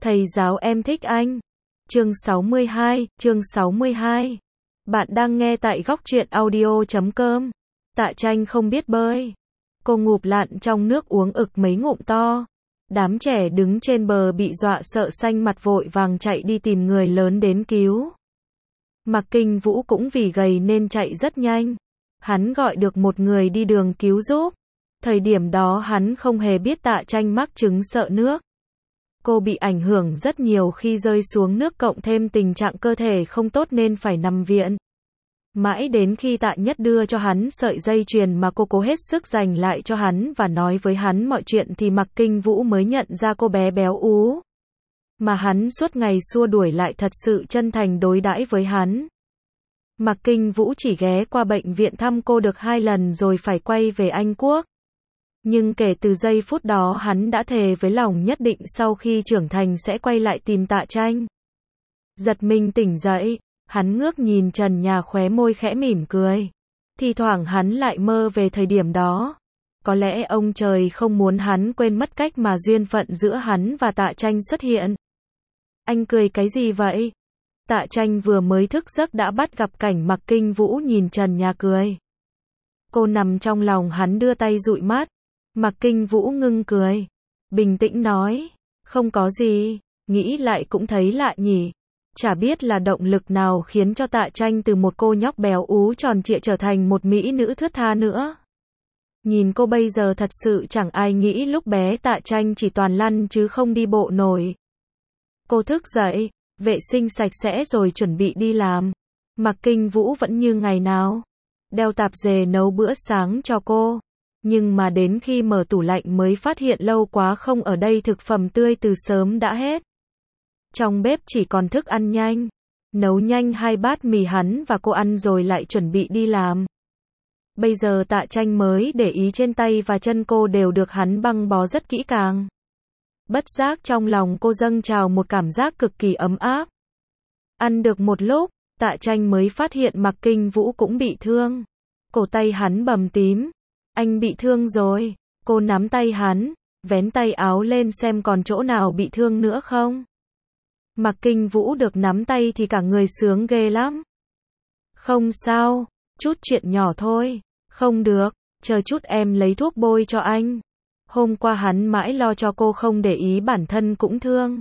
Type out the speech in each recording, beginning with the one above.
Thầy giáo em thích anh. Chương 62. Bạn đang nghe tại góc truyện audio.com. Tạ Tranh không biết bơi. Cô ngụp lặn trong nước uống ực mấy ngụm to. Đám trẻ đứng trên bờ bị dọa sợ xanh mặt vội vàng chạy đi tìm người lớn đến cứu. Mạc Kinh Vũ cũng vì gầy nên chạy rất nhanh. Hắn gọi được một người đi đường cứu giúp. Thời điểm đó hắn không hề biết Tạ Tranh mắc chứng sợ nước. Cô bị ảnh hưởng rất nhiều khi rơi xuống nước cộng thêm tình trạng cơ thể không tốt nên phải nằm viện. Mãi đến khi Tạ Nhất đưa cho hắn sợi dây chuyền mà cô cố hết sức giành lại cho hắn và nói với hắn mọi chuyện thì Mạc Kinh Vũ mới nhận ra cô bé béo ú. Mà hắn suốt ngày xua đuổi lại thật sự chân thành đối đãi với hắn. Mạc Kinh Vũ chỉ ghé qua bệnh viện thăm cô được 2 lần rồi phải quay về Anh Quốc. Nhưng kể từ giây phút đó hắn đã thề với lòng nhất định sau khi trưởng thành sẽ quay lại tìm Tạ Tranh. Giật mình tỉnh dậy, hắn ngước nhìn trần nhà khóe môi khẽ mỉm cười. Thì thoảng hắn lại mơ về thời điểm đó. Có lẽ ông trời không muốn hắn quên mất cách mà duyên phận giữa hắn và Tạ Tranh xuất hiện. Anh cười cái gì vậy? Tạ Tranh vừa mới thức giấc đã bắt gặp cảnh Mạc Kinh Vũ nhìn trần nhà cười. Cô nằm trong lòng hắn đưa tay dụi mắt. Mạc Kinh Vũ ngưng cười. Bình tĩnh nói. Không có gì. Nghĩ lại cũng thấy lạ nhỉ. Chả biết là động lực nào khiến cho Tạ Tranh từ một cô nhóc béo ú tròn trịa trở thành một mỹ nữ thướt tha nữa. Nhìn cô bây giờ thật sự chẳng ai nghĩ lúc bé Tạ Tranh chỉ toàn lăn chứ không đi bộ nổi. Cô thức dậy, vệ sinh sạch sẽ rồi chuẩn bị đi làm. Mạc Kinh Vũ vẫn như ngày nào. Đeo tạp dề nấu bữa sáng cho cô. Nhưng mà đến khi mở tủ lạnh mới phát hiện lâu quá không ở đây thực phẩm tươi từ sớm đã hết. Trong bếp chỉ còn thức ăn nhanh. Nấu nhanh 2 bát mì hắn và cô ăn rồi lại chuẩn bị đi làm. Bây giờ Tạ Tranh mới để ý trên tay và chân cô đều được hắn băng bó rất kỹ càng. Bất giác trong lòng cô dâng trào một cảm giác cực kỳ ấm áp. Ăn được một lúc, Tạ Tranh mới phát hiện Mạc Kinh Vũ cũng bị thương. Cổ tay hắn bầm tím. Anh bị thương rồi. Cô nắm tay hắn, vén tay áo lên xem còn chỗ nào bị thương nữa không. Mạc Kinh Vũ được nắm tay thì cả người sướng ghê lắm. Không sao, chút chuyện nhỏ thôi. Không được, chờ chút em lấy thuốc bôi cho anh. Hôm qua hắn mãi lo cho cô không để ý bản thân cũng thương.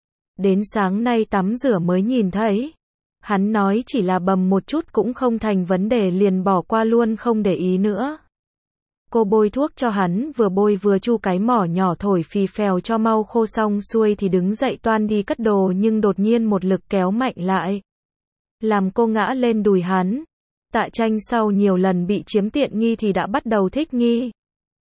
Đến sáng nay tắm rửa mới nhìn thấy. Hắn nói chỉ là bầm một chút cũng không thành vấn đề liền bỏ qua luôn không để ý nữa. Cô bôi thuốc cho hắn vừa bôi vừa chu cái mỏ nhỏ thổi phì phèo cho mau khô xong xuôi thì đứng dậy toan đi cất đồ nhưng đột nhiên một lực kéo mạnh lại. Làm cô ngã lên đùi hắn. Tạ Tranh sau nhiều lần bị chiếm tiện nghi thì đã bắt đầu thích nghi.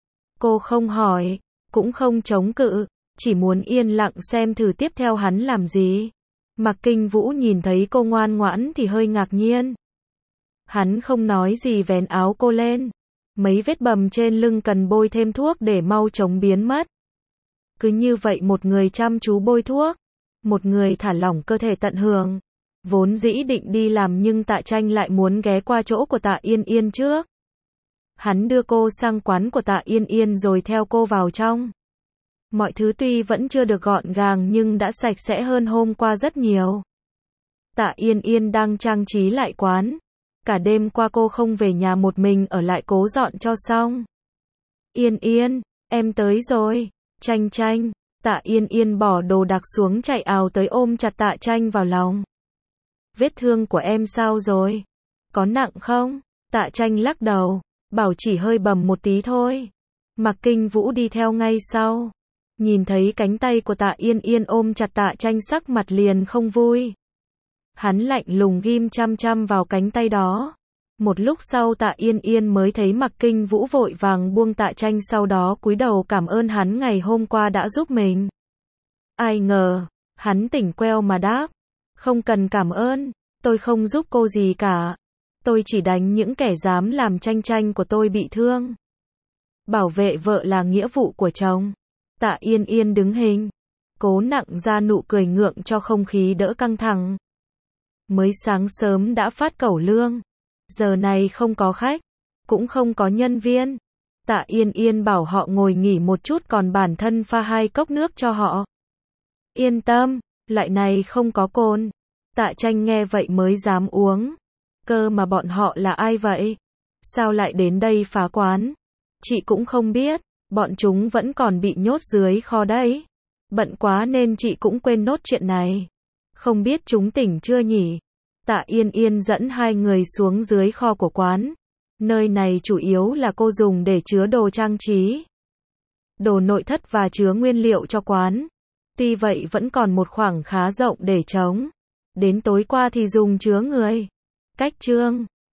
Cô không hỏi, cũng không chống cự, chỉ muốn yên lặng xem thử tiếp theo hắn làm gì. Mạc Kinh Vũ nhìn thấy cô ngoan ngoãn thì hơi ngạc nhiên. Hắn không nói gì vén áo cô lên. Mấy vết bầm trên lưng cần bôi thêm thuốc để mau chóng biến mất. Cứ như vậy một người chăm chú bôi thuốc, một người thả lỏng cơ thể tận hưởng. Vốn dĩ định đi làm nhưng Tạ Tranh lại muốn ghé qua chỗ của Tạ Yên Yên trước. Hắn đưa cô sang quán của Tạ Yên Yên rồi theo cô vào trong. Mọi thứ tuy vẫn chưa được gọn gàng nhưng đã sạch sẽ hơn hôm qua rất nhiều. Tạ Yên Yên đang trang trí lại quán. Cả đêm qua cô không về nhà một mình ở lại cố dọn cho xong. Yên Yên, em tới rồi. Tranh Tranh. Tạ Yên Yên bỏ đồ đạc xuống chạy ào tới ôm chặt Tạ Tranh vào lòng. Vết thương của em sao rồi? Có nặng không? Tạ Tranh lắc đầu, bảo chỉ hơi bầm một tí thôi. Mạc Kinh Vũ đi theo ngay sau. Nhìn thấy cánh tay của Tạ Yên Yên ôm chặt Tạ Tranh sắc mặt liền không vui. Hắn lạnh lùng ghim chăm chăm vào cánh tay đó. Một lúc sau Tạ Yên Yên mới thấy Mạc Kinh Vũ vội vàng buông Tạ Tranh sau đó cúi đầu cảm ơn hắn ngày hôm qua đã giúp mình. Ai ngờ, hắn tỉnh queo mà đáp. Không cần cảm ơn, tôi không giúp cô gì cả. Tôi chỉ đánh những kẻ dám làm Tranh Tranh của tôi bị thương. Bảo vệ vợ là nghĩa vụ của chồng. Tạ Yên Yên đứng hình, cố nặng ra nụ cười ngượng cho không khí đỡ căng thẳng. Mới sáng sớm đã phát cẩu lương. Giờ này không có khách, cũng không có nhân viên. Tạ Yên Yên bảo họ ngồi nghỉ một chút còn bản thân pha 2 cốc nước cho họ. Yên tâm, loại này không có cồn. Tạ Tranh nghe vậy mới dám uống. Cơ mà bọn họ là ai vậy? Sao lại đến đây phá quán? Chị cũng không biết, bọn chúng vẫn còn bị nhốt dưới kho đấy. Bận quá nên chị cũng quên nốt chuyện này. Không biết chúng tỉnh chưa nhỉ? Tạ Yên Yên dẫn hai người xuống dưới kho của quán. Nơi này chủ yếu là cô dùng để chứa đồ trang trí, đồ nội thất và chứa nguyên liệu cho quán. Tuy vậy vẫn còn một khoảng khá rộng để trống. Đến tối qua thì dùng chứa người. Cách trương